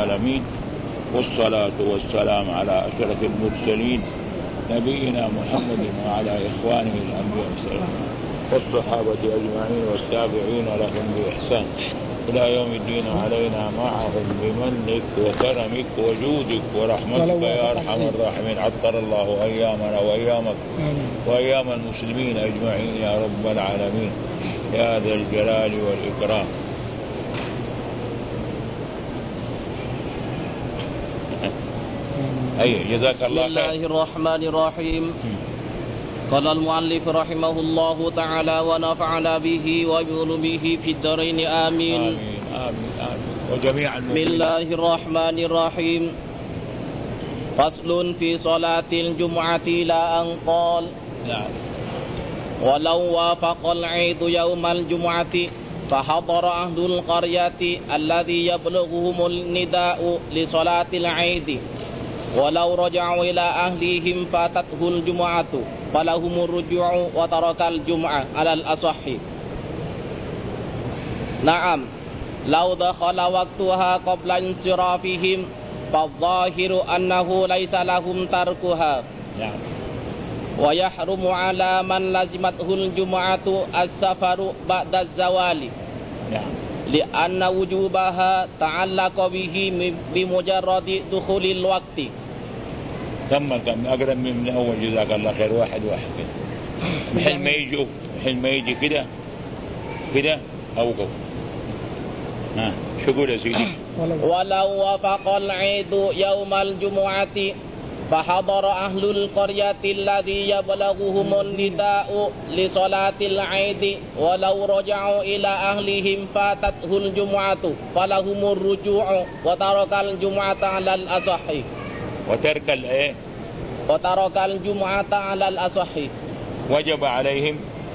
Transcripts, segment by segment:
العالمين، والصلاة والسلام على أشرف المرسلين نبينا محمد وعلى إخوانه الأنبياء والصحابة أجمعين والتابعين لهم بإحسان إلى يوم الدين، علينا معهم بمنك وكرمك وجودك ورحمتك يا أرحم الراحمين. عطر الله أيامنا وأيامك وأيام المسلمين أجمعين يا رب العالمين يا ذا الجلال والإكرام. جزاك الله خير. بسم الله الرحمن الرحيم. قال المؤلف رحمه الله تعالى ونفعنا به وبعلومه في الدارين آمين. آمين آمين آمين وجميعا. بسم الله الرحمن الرحيم. فصل في صلاة الجمعة لا أن قال نعم. ولو وافق العيد يوم الجمعة فحضر أهل القرية الذي يبلغهم النداء لصلاة العيد ولو رجعوا إلى أهليهم فاتته الجمعة فلهم الرجوع وترك الجمعة على الأصح. نعم لو دخل وقتها قبل انصرافهم فالظاهر أنه ليس لهم تركها. نعم. ويحرم على من لزمته الجمعة السفر بعد الزوال. نعم. لأن وجوبها تعلق به بمجرد دخول الوقت. تم أقرب من أول. جزاك الله خير. واحد كده محل ما يجي كده أوقف. شو قول يا سيدي؟ ولو وافق العيد يوم الجمعة فحضر أهل القرية الذي يبلغهم النداء لصلاة العيد ولو رجعوا إلى أهلهم فاتته الجمعة فلهم الرجوع وترك الجمعة على الأصح. وترك الجمعة على الأصح. وجب عليهم.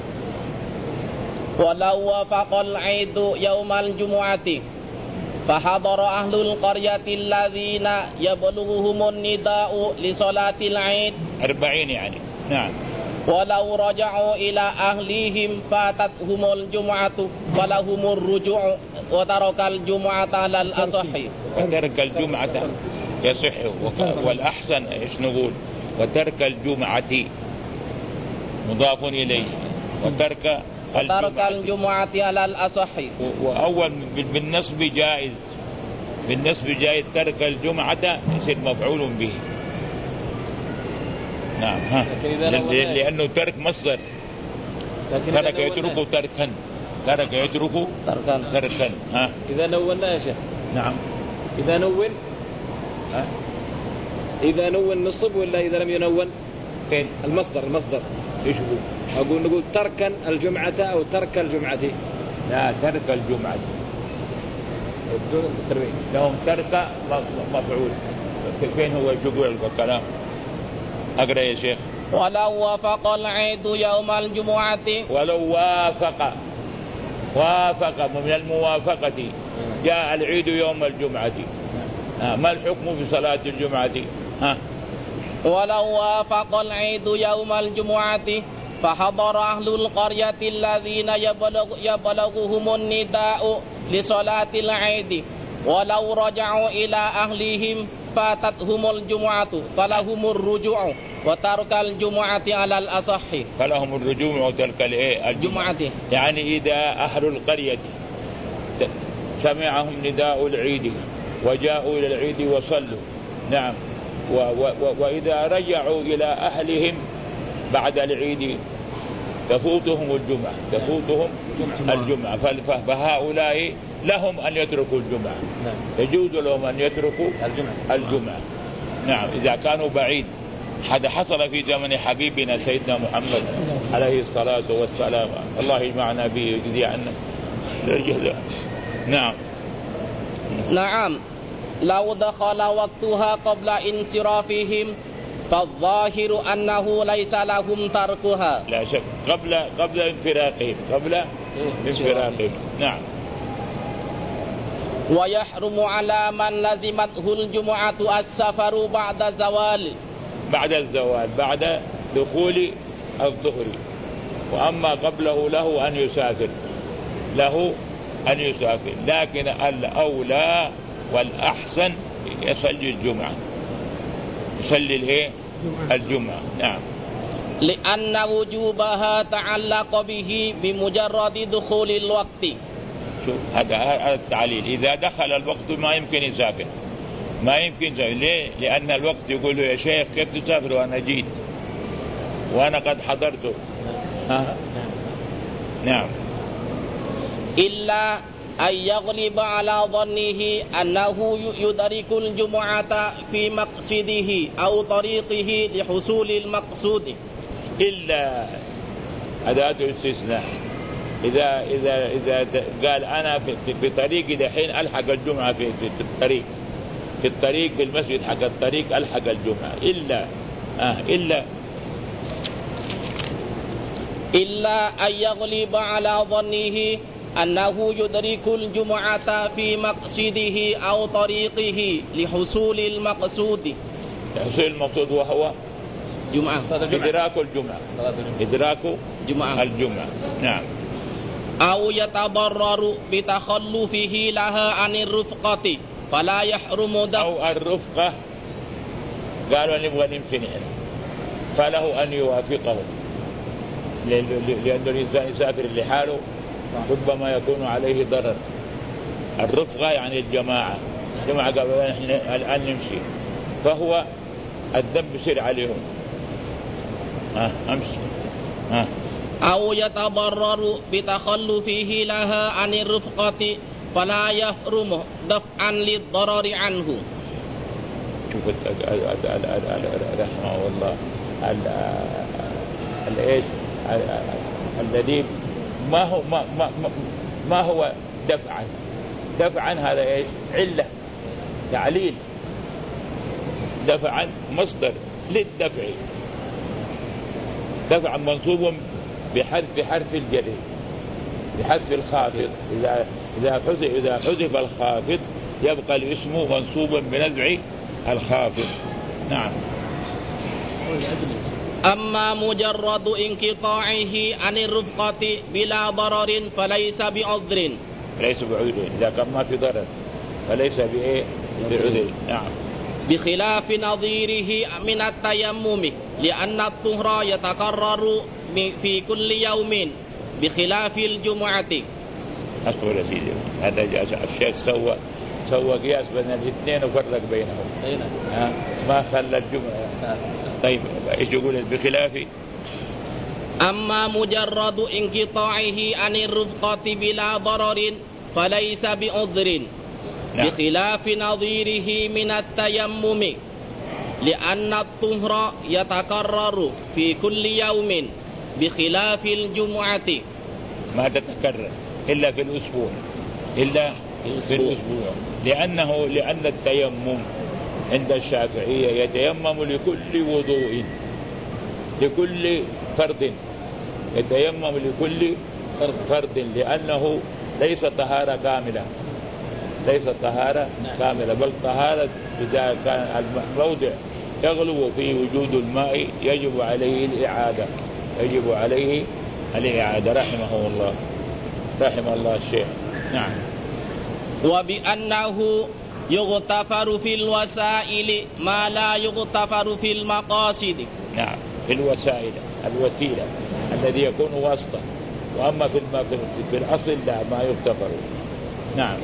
ولو وافق العيد يوم الجمعة فحضر أهل القرية الذين يبلغهم النداء لصلاة العيد 40 يعني. نعم. ولو رجعوا إلى أهليهم فاتتهم الجمعة فلهم الرجوع وترك الجمعة على الأصح. وترك الجمعة يصح. والأحسن إيش نقول؟ وترك الجمعة مضاف إليه. وترك الجمعة على الأصح. وأول بالنسب جائز. ترك الجمعة يصير مفعول به. نعم. لأنه ترك مصدر. ترك يترك تركا. ترك يترك تركا. إذا نوّن يا شيخ. نعم. إذا نوّن نصب ولا إذا لم ينوّن؟ فين المصدر إيش هو؟ نقول تركا الجمعة أو ترك الجمعة. لا ترك الجمعة. لهم ترك مفعول. فين هو شقوع الكلام؟ أقرأ يا شيخ. ولو وافق العيد يوم الجمعة. ولو وافق من الموافقة. جاء العيد يوم الجمعة. ما الحكم في صلاة الجمعة؟ ولو وافق العيد يوم الجمعة فحضر أهل القرية الذين يبلغهم النداء لصلاة العيد ولو رجعوا إلى أهلهم فاتتهم الجمعة فلهم الرجوع وترك الجمعة على الأصح. فلهم الرجوع وترك الجمعة. يعني إذا أهل القرية سمعهم نداء العيد وجاءوا إلى العيد وصلوا. نعم. وإذا رجعوا إلى أهلهم بعد العيد تفوتهم الجمعة. فهؤلاء لهم أن يتركوا الجمعة. يجوز لهم أن يتركوا الجمعة. نعم. إذا كانوا بعيد. هذا حصل في زمن حبيبنا سيدنا محمد عليه الصلاة والسلام. الله يجمعنا به ويجزي عنا الجزاء. نعم. لو دخل وقتها قبل انصرافهم فالظاهر أنه ليس لهم تركها. لا شك. قبل انفراقهم. نعم. ويحرم على من لزمته الجمعة السفر بعد الزوال بعد دخول الظهر. وأما قبله له أن يسافر. لكن الأولى والأحسن يصلي الجمعة، يصلي الجمعة. نعم. لأن وجوبها تعلق به بمجرد دخول الوقت. شوف هذا التعليل، إذا دخل الوقت ما يمكن يسافر، ما يمكن يسافر. ليه؟ لأن الوقت يقول له يا شيخ كيف تسافر وأنا جيت وأنا قد حضرته. نعم. إلا أن يغلب على ظنه أنه يدرك الجمعة في مقصده أو طريقه لحصول المقصود. إلا أداة استثناء، إذا قال أنا في طريقي دحين ألحق الجمعة في الطريق في المسجد حق الطريق ألحق الجمعة. إلا أن يغلب على ظنه أنه يدرك الجمعة في مقصده أو طريقه لحصول المقصود. لحصول المقصود وهو جمعة. إدراك الجمعة. إدراك الجمعة. نعم. أو يتضرر بتخلفه لها عن الرفقة فلا يحرم أو الرفقة قالوا نبغى نمشي نحن فله أن يوافقه، لأن الإنسان يسافر لحاله ربما يكون عليه ضرر. الرفقة يعني الجماعة قالوا نحن الآن نمشي، فهو الذنب يصير عليهم. أمشي. أو يتضرر بتخلفه لها عن الرفقة فلا يحرم دفعا للضرر عنه. شوف رحمه الله الايش الذي ما هو دفعا هذا ايش؟ علة، تعليل. دفعا مصدر للدفع، دفعا منصوب بحرف الجر، بحذف الخافض. إذا حذف الخافض يبقى الاسم منصوبا بنزع الخافض. نعم. أما مجرد انقطاعه عن الرفقة بلا ضرر فليس بعذر. ليس بعذر، إذا كان ما في ضرر فليس بعذر. نعم. بخلاف نظيره من التيمم لأن الطهر يتكرر في كل يوم بخلاف الجمعة. أصبر يا سيدي، هذا الشيخ سوى قياس بين الاثنين وفرق بينهم. ما خلى الجمعة. طيب ايش يقول بخلاف؟ أما مجرد انقطاعه عن الرفقة بلا ضرر فليس بعذر. نعم. بخلاف نظيره من التيمم لأن الطهر يتكرر في كل يوم بخلاف الجمعة. ما تتكرر إلا في الأسبوع، في الأسبوع. لأن التيمم عند الشافعية يتيمم لكل وضوء، لكل فرد، يتيمم لكل فرد، لأنه ليس طهارة كاملة، ليس طهارة كاملة، بل طهارة إذا كان الموضع يغلو فيه وجود الماء يجب عليه الإعادة. رحمه الله الشيخ. نعم. وبأنه يغتفر في الوسائل ما لا يغتفر في المقاصد. نعم، في الوسيلة الذي يكون واسطة، وأما في الأصل لا، ما يغتفر. نعم.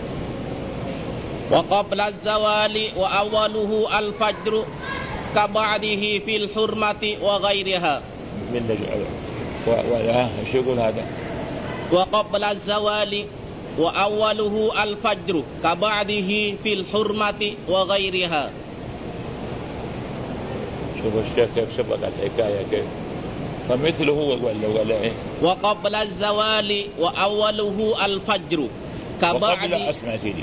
وقبل الزوال وأوله الفجر كبعده في الحرمة وغيرها. شو يقول هذا؟ وقبل الزوال وأوله الفجر كبعده في الحرمة وغيرها. شوف الشيخ كيف سبق الحكاية كيف، فمثله ولا إيه؟ وقبل الزوال وأوله الفجر وقبل أسمع سيدي.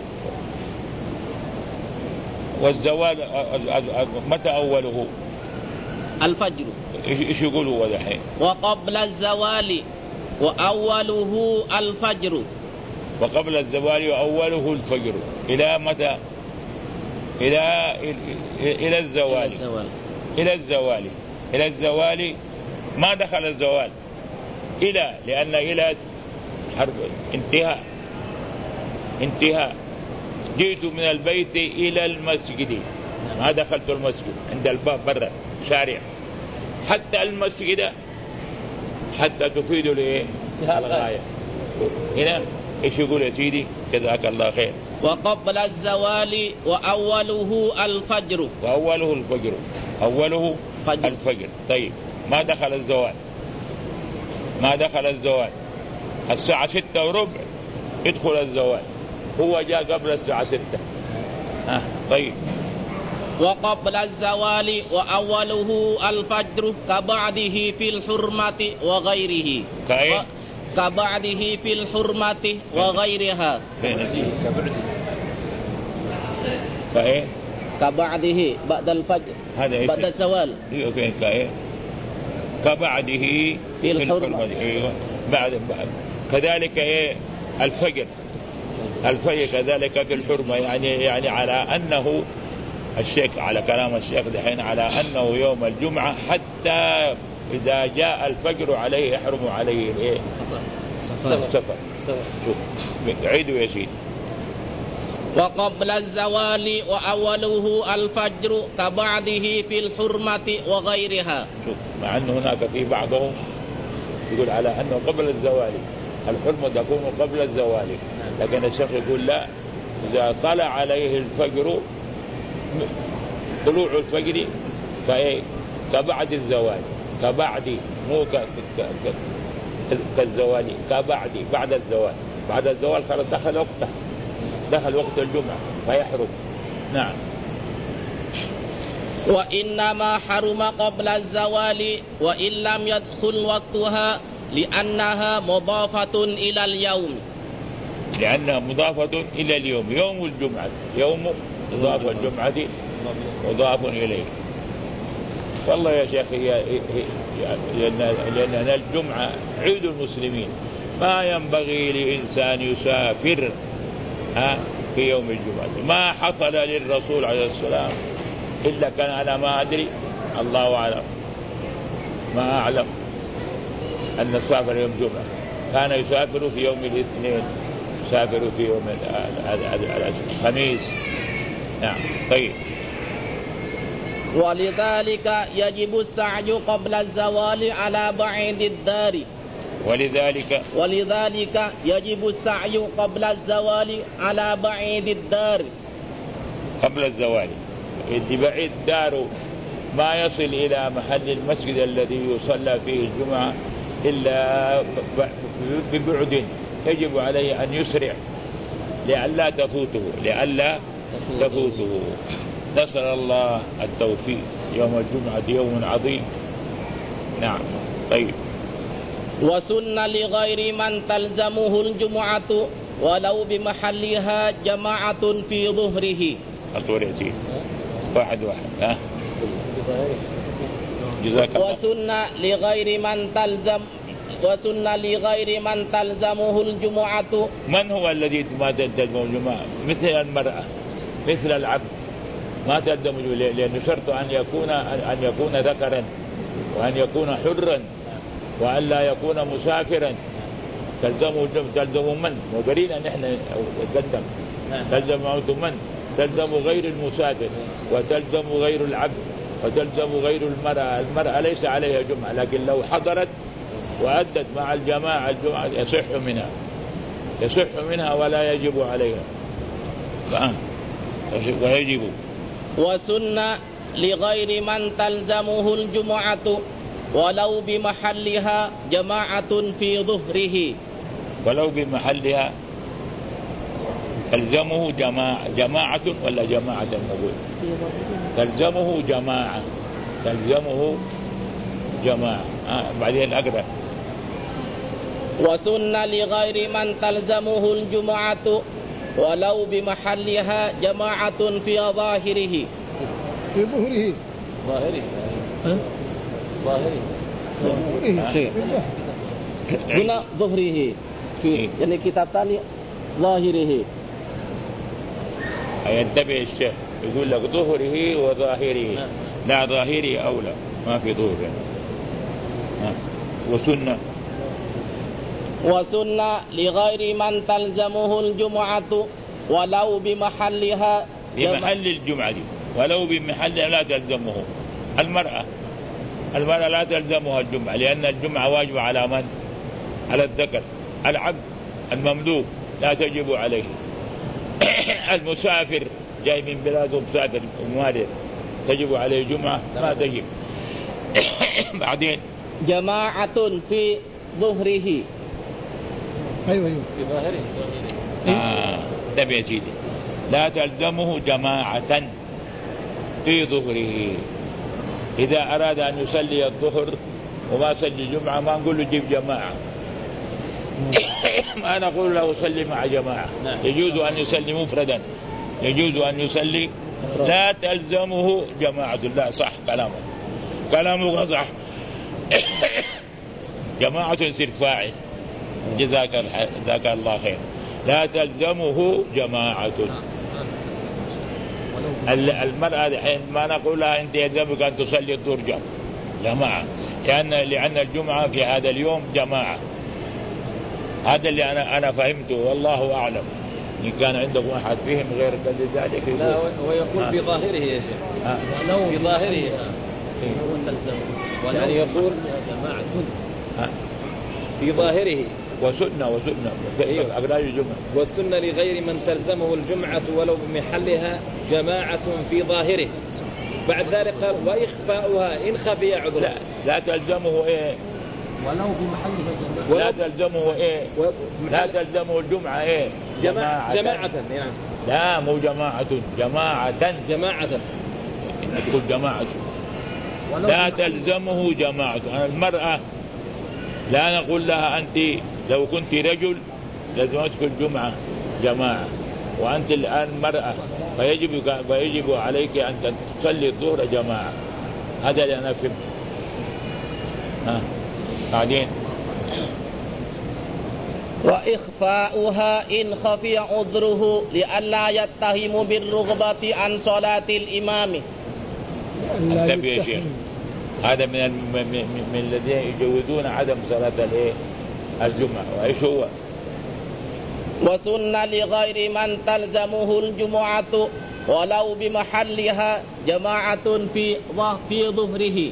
والزوال متى أوله؟ الفجر. إيش يقول هو دحين؟ وقبل الزوال وأوله الفجر. وقبل الزوال وأوله الفجر إلى متى؟ إلى الزوال. إلى الزوال ما دخل الزوال لأن إلى حرف انتهاء. جئت من البيت إلى المسجد، ما دخلت المسجد، عند الباب برا شارع، حتى المسجد حتى تفيد الغاية. هنا إيش يقول يا سيدي؟ جزاك الله خير. وقبل الزوال وأوله الفجر. وأوله الفجر، أوله فجر. الفجر. طيب ما دخل الزوال، ما دخل الزوال، الساعة 6:15 يدخل الزوال، هو جاء قبل الساعة 6. طيب. وقبل الزوال وأوله الفجر كبعده في الحرمة وغيره. كبعده في الحرمة وغيرها. كبعده بعد الفجر، بعد الزوال. كبعده في الحرمة. أيوة. بعد كذلك الفجر، الفجر كذلك في الحرمة، يعني على أنه الشيخ، على كلام الشيخ دحين، على أنه يوم الجمعة حتى إذا جاء الفجر عليه يحرم عليه السفر. عيدوا يا سيدي. وقبل الزوال وأوله الفجر كبعده في الحرمة وغيرها. مع أن هناك في بعضهم يقول على أنه قبل الزوال، الحرمة تكون قبل الزوال، لكن الشيخ يقول لا، إذا طلع عليه الفجر، طلوع الفجر كبعد الزوال، كبعد، مو كالزوال، كبعد، بعد الزوال. بعد الزوال خلاص دخل وقته، دخل وقت الجمعة فيحرم. نعم. وإنما حرم قبل الزوال وإن لم يدخل وقتها لأنها مضافة إلى اليوم، لأنها مضافة إلى اليوم، يوم الجمعة، يوم مضاف الجمعة مضاف إليه. والله يا شيخ لأن الجمعة عيد المسلمين، ما ينبغي لإنسان يسافر في يوم الجمعة. ما حصل للرسول عليه السلام إلا كان، أنا ما أدري، الله أعلم، ما أعلم أن سافر يوم الجمعة، كان يسافر في يوم الاثنين، يسافر في يوم الخميس. نعم. طيب. ولذلك يجب السعي قبل الزوال على بعيد الدار. ولذلك يجب السعي قبل الزوال على بعيد الدار. قبل الزوال، اللي بعيد داره ما يصل إلى محل المسجد الذي يصلى فيه الجمعة إلا ببعد، يجب عليه أن يسرع لئلا تفوته. نسأل الله التوفيق. يوم الجمعة يوم عظيم. نعم. طيب. وسن لغير من تلزمه الجمعة ولو بمحلها جماعة في ظهره. أصور يسير واحد جزاك الله. وسن لغير من تلزمه الجمعة. من هو الذي ما تلزمه الجمعة؟ مثل المرأة، مثل العبد ما تلزمه، لأنه شرط أن يكون ذكرا، وأن يكون حرا، وأن لا يكون مسافرا. تلزمه من؟ ودليل أن احنا قدم تلزم من؟ تلزم غير المسافر، وتلزم غير العبد، وتلزم غير المرأة. المرأة ليس عليها جمعة، لكن لو حضرت وأدت مع الجماعة الجمعة يصح منها ولا يجب عليها. ويجب. وسن لغير من تلزمه الجمعة ولو بمحلها جماعة في ظهره. ولو بمحلها تلزمه جماعة ولا جماعة نقول؟ تلزمه جماعة. بعدين أقرأ. وسن لغير من تلزمه الجمعة ولو بمحلها جماعة في ظاهره. في ظهره. هنا ظهره، في يعني كتاب ثاني ظاهره. ينتبه الشيخ يقول لك ظهره وظاهره، لا ظاهره أولى، ما في ظهره. وسن لغير من تلزمه الجمعة ولو بمحلها بمحل الجمعة دي، ولو بمحلها لا تلزمه. المرأة لا تلزمها الجمعة، لأن الجمعة واجبة على من؟ على الذكر. العبد المملوك لا تجب عليه. المسافر جاي من بلاده مسافر ومارد تجب عليه جمعة؟ ما تجب. بعدين جماعة في ظهره. أيوة في ظاهره. تبع يا سيدي، لا تلزمه جماعة في ظهره. إذا أراد أن يصلي الظهر وما صلي الجمعة ما نقول له جيب جماعة. ما نقول له صلي مع جماعة. يجوز أن يصلي مفردا، يجوز أن يصلي، لا تلزمه جماعة. لا صح كلامه صح. جماعة يصير فاعل. جزاك الله خير. لا تلزمه جماعة. المرأة الحين ما نقول لها أنت يلزمك أن تصلي الظهر جماعة، لأن الجمعة في هذا اليوم جماعة. هذا اللي أنا فهمته والله أعلم. إن كان عندكم أحد فهم غير ذلك يقول. لا هو يقول في ظاهره يا شيخ. في ظاهره يعني يقول جماعة في ظاهره وسنة أقرأ الجمعة. والسنة لغير من تلزمه الجمعة ولو بمحلها جماعة في ظاهره. بعد ذلك قال وإخفاؤها إن خفي عذر. لا تلزمه إيه ولو بمحلها لا تلزمه إيه لا تلزمه الجمعة إيه جماعة يعني. لا مو جماعة تقول جماعة. لا تلزمه جماعة. المرأة لا نقول لها أنت لو كنت رجل لازمتك الجمعة جماعة، وأنت الآن مرأة فيجب عليك أن تصلي الظهر جماعة. هذا اللي أنا فهمت. بعدين وإخفاؤها إن خفي عذره لئلا يتهم بالرغبة عن صلاة الإمام. انتبه يا شيخ، هذا من الذين يجوزون عدم صلاة الجمعة. وإيش هو؟ وسن لغير من تلزمه الجمعة ولو بمحلها جماعة في ظهره.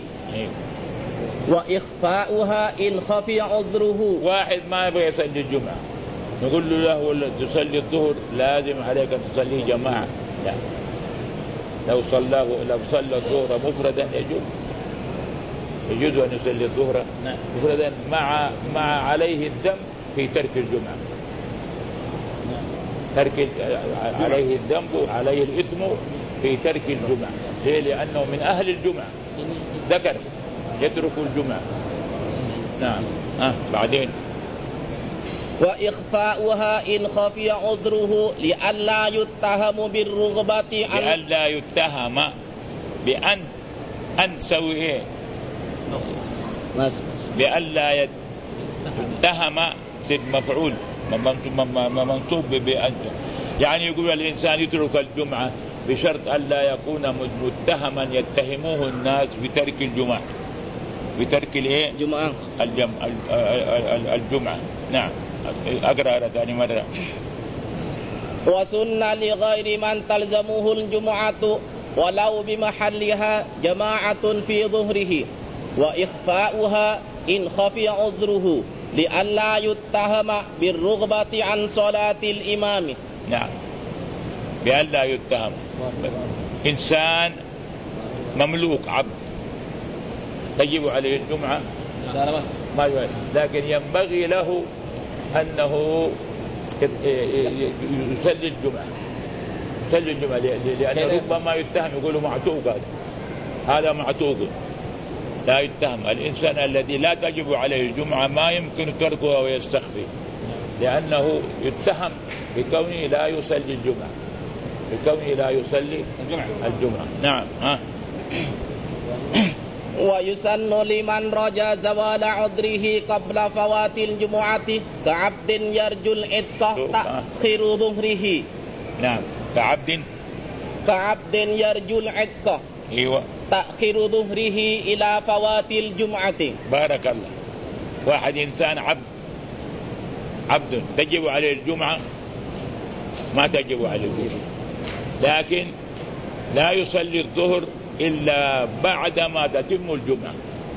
وإخفاؤها إن خفي عذره. واحد ما يبغى يصلي الجمعة نقول له تصلي الظهر لازم عليك أن تصلي جماعة. لا، لو صلى الظهر مفردا يجوز أن يصلي الظهر مفردا مع عليه الدم في ترك الجمعة. عليه الذنب عليه الإثم في ترك الجمعة. ليه؟ لأنه من أهل الجمعة، ذكر يترك الجمعة. نعم. بعدين وإخفاؤها إن خفي عذره لئلا يتهم بالرغبة لئلا يتهم بأن سوي إيه لئلا يتهم سيد مفعول منصوب بأن، يعني يقول الإنسان يترك الجمعة بشرط ألا يكون متهما يتهموه الناس بترك الجمعة، بترك الايه الجمعة. نعم. أقرأ ثاني مرة. وسن لغير من تلزمه الجمعة ولو بمحلها جماعة في ظهره وإخفاؤها إن خفي عذره لئلا يتهم بالرغبة عن صلاة الإمام. نعم، بألا يتهم. إنسان مملوك عبد تجب عليه الجمعة ما يوجد، لكن ينبغي له أنه يصلي الجمعة لأنه ربما يتهم يقولوا معتوق، هذا معتوق لا يتهم. الإنسان الذي لا تجب عليه الجمعة ما يمكن تركها ويستخفي، لأنه يتهم بكونه لا يصلي الجمعة. نعم. ويسن لمن رجا زوال عذره قبل فوات الجمعة كعبد يرجو العتق تأخير ظهره. نعم، كعبد يرجو العتق. ايوه، تأخير ظهره إلى فوات الجمعة. بارك الله. واحد إنسان عبد تجب عليه الجمعة ما تجب عليه الظهر، لكن لا يصلي الظهر إلا بعدما تتم الجمعة.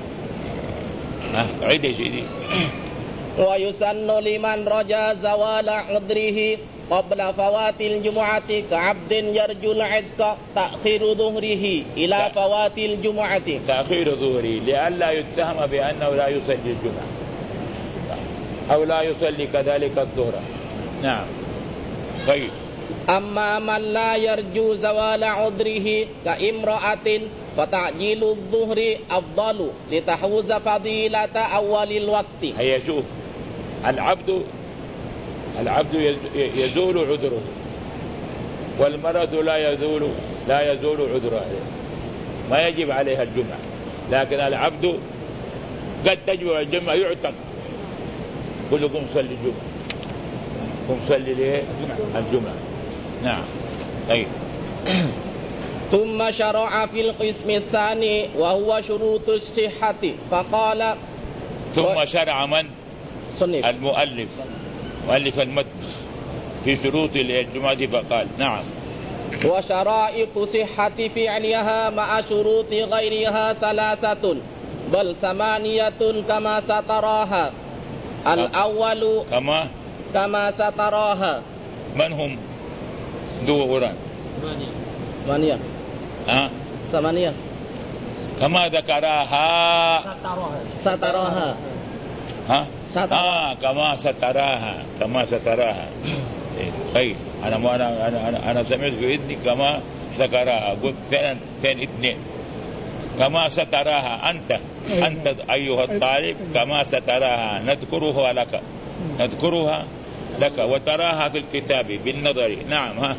عيد يا سيدي. ويسن لمن رجا زوال عذره قبل فوات الجمعة كعبد يرجو العتق تأخير ظهره إلى فوات الجمعة. تأخير ظهره لئلا يتهم بأنه لا يصلي الجمعة أو لا يصلي كذلك الظهر. نعم. طيب. أما من لا يرجو زوال عذره كامرأة فتعجيل الظهر أفضل لتحوز فضيلة أول الوقت. هيا شوف، العبد يزول عذره، والمرأة لا يزول عذرها، ما يجب عليها الجمعة، لكن العبد قد تجب الجمعة يعتق، قل لكم صلي الجمعة، قم صلي ليه الجمعة. نعم. طيب. ثم شرع في القسم الثاني وهو شروط الصحة فقال. ثم شرع من؟ المؤلف، مؤلف المتن في شروط الجمعة فقال. نعم. وشرائط صحة فعلها مع شروط غيرها 3 بل 8 كما ستراها. الأول كما ستراها. من هم ذو قرآن؟ 8 كما ذكراها ستراها. كما ستراها. طيب أنا سمعت في إذني كما ذكراها، قلت فين 2 كما ستراها أنت أيها الطالب، كما ستراها نذكرها لك وتراها في الكتاب بالنظر. نعم.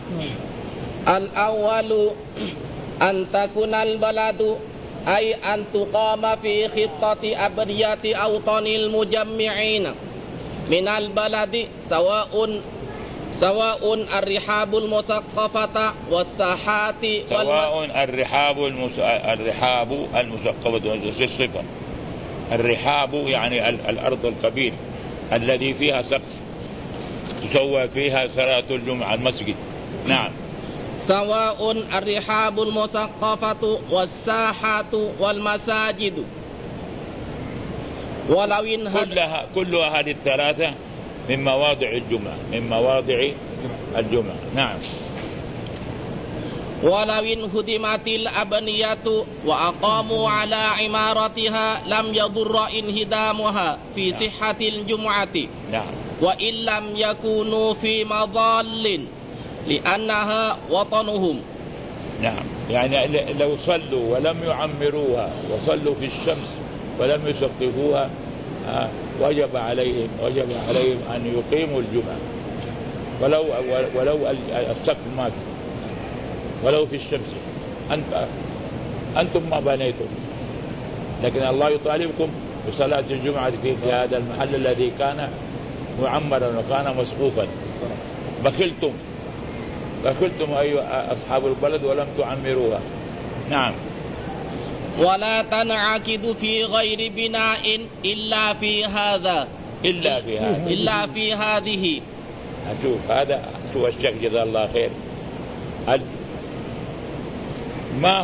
الأول أن تكون البلد أي أن تقام في خطة أبرية أوطان المجمعين من البلد سواء الرحاب المثقفة والساحات سواء الرحاب المثقفة والصفة. الرحاب يعني الأرض الكبير الذي فيها سقف تسوى فيها صلاة الجمعة المسجد. نعم. سواء الرحاب المثقفة والساحات والمساجد ولو كلها هذه الثلاثة من مواضع الجمعة. نعم. ولو انهدمت الأبنية وأقاموا على عمارتها لم يضر انهدامها في صحة الجمعة. نعم. وإن لم يكونوا في مظال لأنها وطنهم. نعم. يعني لو صلوا ولم يعمروها وصلوا في الشمس ولم يسقفوها وجب عليهم أن يقيموا الجمعة ولو السقف مات ولو في الشمس. أنتم ما بنيتم، لكن الله يطالبكم بصلاة الجمعة في هذا المحل الذي كان معمرا وكان مسقوفا. بخلتم أيها أصحاب البلد ولم تعمروها. نعم. ولا تنعقد في غير بناء إلا في هذه. أشوف هذا شو الشيخ جزاه الله خير. ما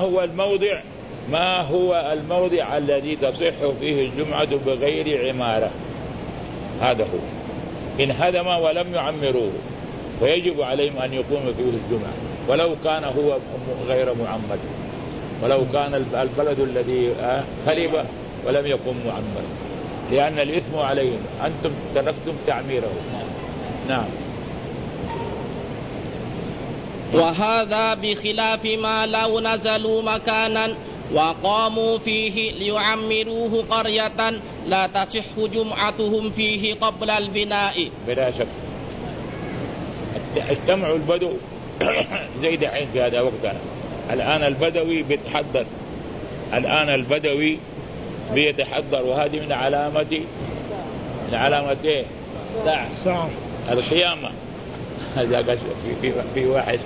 هو الموضع الذي تصح فيه الجمعة بغير عمارة؟ هذا هو. إن هدم ولم يعمروه فيجب عليهم أن يقوموا فيه الجمعة ولو كان هو غير معمر، ولو كان البلد الذي خرب ولم يكن معمر، لأن الإثم عليهم، أنتم تركتم تعميره. نعم. وهذا بخلاف ما لو نزلوا مكانا وقاموا فيه ليعمروه قرية لا تصح جمعتهم فيه قبل البناء. بلا شك اجتمعوا البدو زي دحين في هذا وقتنا. الآن البدوي بيتحضر وهذه من علامتين ساعة القيامة. هذا في واحد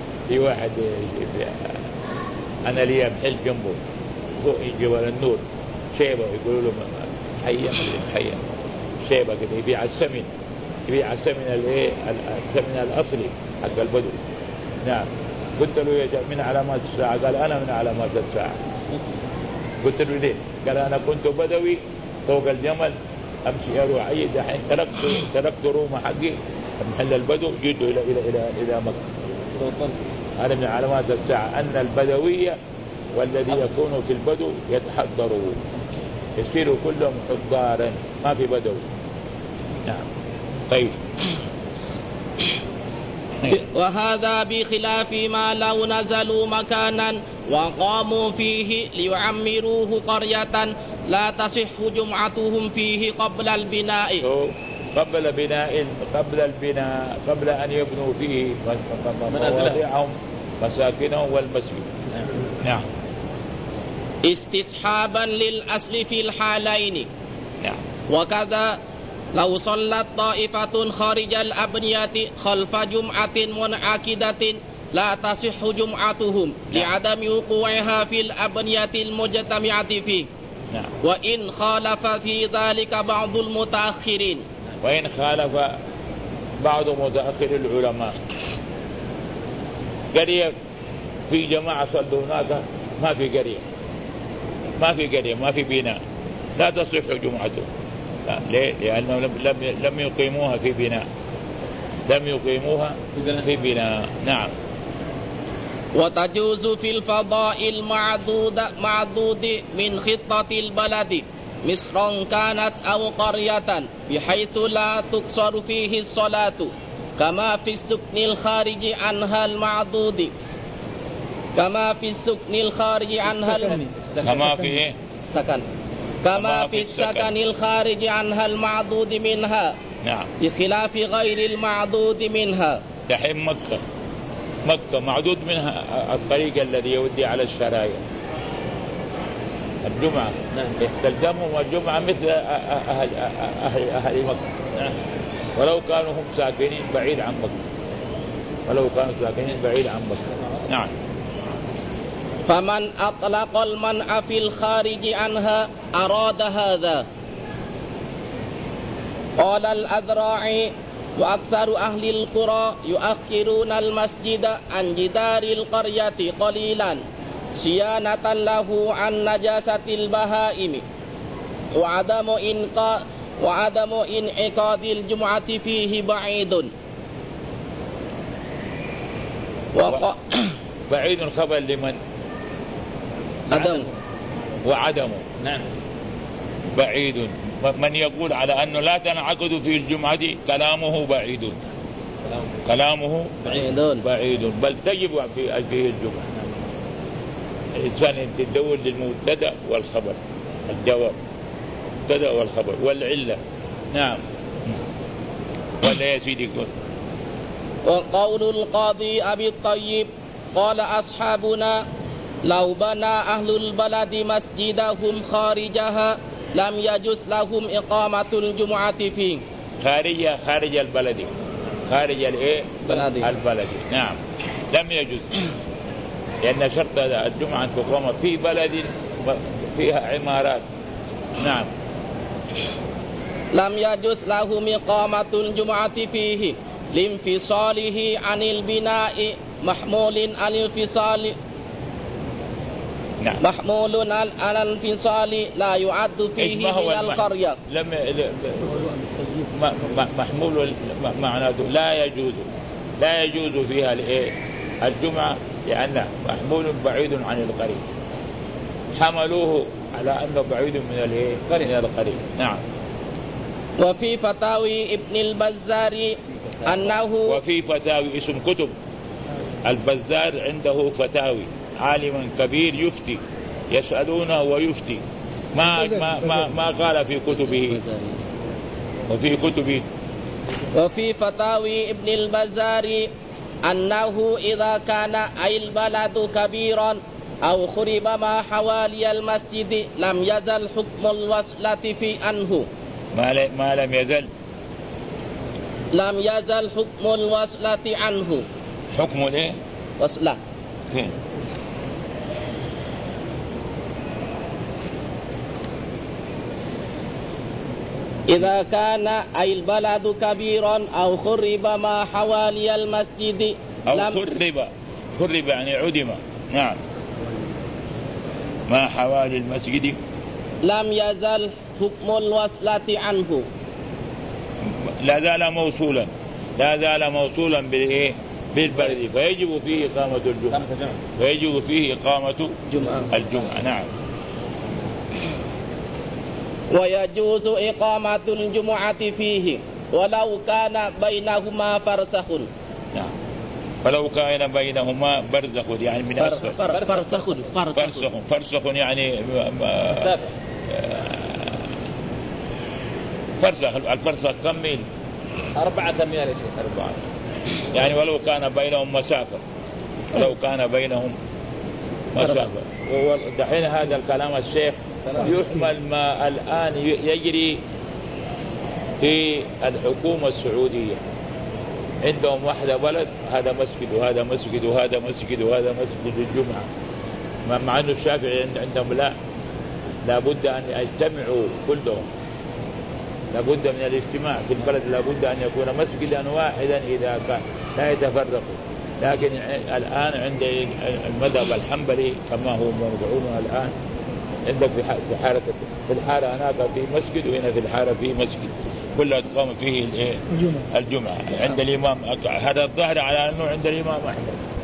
أنا لي محل جنبه فوق جبل النور شيبة، يقولوا له حية شيبة كده، يبيع السمن السمن الأصلي حق البدو. نعم. قلت له يا شيخ من علامات الساعة؟ قال أنا من علامات الساعة. قلت له ليه؟ قال أنا كنت بدوي فوق الجمل أمشي أروح أي دحين تركت روما حقي محل البدو، جيت إلى مكة. هذا من علامات الساعة أن البدوية والذي يكون في البدو يتحضروا، يصيروا كلهم حضارا، ما في بدو. نعم. طيب. وهذا بخلاف ما لو نزلوا مكانا وقاموا فيه ليعمروه قرية لا تصح جمعتهم فيه قبل البناء. قبل أن يبنوا فيه مواضعهم مساكنهم والمسجد. نعم. استصحابا للأصل في الحالين. نعم. وكذا لو صلت طائفة خارج الأبنية خلف جمعة منعقدة لا تصح جمعتهم لعدم وقوعها في الأبنية المجتمعة فيه. نعم. وإن خالف في ذلك بعض المتأخرين. وإن خالف بعض متأخر العلماء، قرية في جماعة صلوا هناك، ما في قرية ما في بناء، لا تصح جمعتهم. لا. ليه؟ لأنهم لم يقيموها في بناء. نعم. وتجوز في الفضاء المعدود من خطة البلد مصرا كانت أو قرية بحيث لا تقصر فيه الصلاة كما في السكن الخارج عنها المعدود كما في السكن الخارج عنها المعدود منها. نعم. بخلاف غير المعدود منها. دحين مكة معدود منها الطريق الذي يودي على الشرايع الجمعة. نعم. تلزمهم الجمعة مثل أهل مكة. نعم. ولو كانوا هم ساكنين بعيد عن مكة. نعم. فمن أطلق المنع في الخارج عنها أراد هذا. قال الأذراعي: وأكثر أهل القرى يؤخرون المسجد عن جدار القرية قليلا صيانة له عن نجاسة البهائم وعدم انعقاد الجمعة فيه بعيد. بعيد خبر لمن؟ وعدم. نعم. بعيد. من يقول على أنه لا تنعقد في الجمعة كلامه بعيد. بعيد بل تجب فيه الجمعة. الإنسان يدور للمبتدأ والخبر، الجواب المبتدأ والخبر والعلة. نعم. ولا يا سيدي يقول. وقول القاضي أبي الطيب قال أصحابنا: لو بنى أهل البلد مسجدهم خارجها لم يجوز لهم إقامة الجمعة فيه. خارج البلد، خارج البلد. نعم. لم يجوز، لأن شرط الجمعة أن تقام في بلد فيها عمارات. نعم. لم يجوز لهم إقامة الجمعة فيه لانفصاله عن البناء محمول على الانفصال. نعم. محمول على الانفصال لا يعد فيه من القرية. محمول معناته لا يجوز فيها الجمعة لأنه محمول بعيد عن القرية، حملوه على أنه بعيد من القرية. نعم. وفي فتاوي ابن البزار أنه وفي فتاوي اسم كتب البزار عنده فتاوي، عالم كبير يفتي، يسألونه ويفتي، ما قال في كتبه. وفي فتاوي ابن البزار أنه إذا كان أي البلد كبيرا أو خرب ما حوالي المسجد لم يزل حكم الوصلة في عنه. ما لم يزل حكم الوصلة عنه. حكم الايه؟ وصلة. إذا كان أي البلد كبيرا أو خرب ما حوالي المسجد أو خرب يعني عدم. نعم. ما حوالي المسجد لم يزل حكم الوصلة عنه، لا زال موصولا بالبلد، فيجب فيه إقامة الجمعة. نعم. ويجوز إقامة الجمعة فيه ولو كان بينهما فرسخ. نعم. فلو كان بينهما برزخ يعني من أسفل. فرسخ يعني فرسخ. الفرسخ كم ميل؟ 4 أميال. 4 يعني ولو كان بينهم مسافة. ودحين هذا الكلام الشيخ يحمل ما الآن يجري في الحكومة السعودية. عندهم واحدة بلد هذا مسجد وهذا مسجد وهذا مسجد وهذا مسجد الجمعة، مع أنه الشافعي عندهم لا بد أن يجتمعوا كلهم، لا بد من الاجتماع في البلد، لا بد أن يكون مسجدا واحدا إذا كان لا يتفرقوا. لكن الآن عند المذهب الحنبلي كما هو موضوعنا الآن، عندك في الحارة هناك في مسجد وهنا في الحارة في مسجد، كلها تقام فيه الجمعة عند الإمام. هذا الظاهر على أنه عند الإمام أحمد.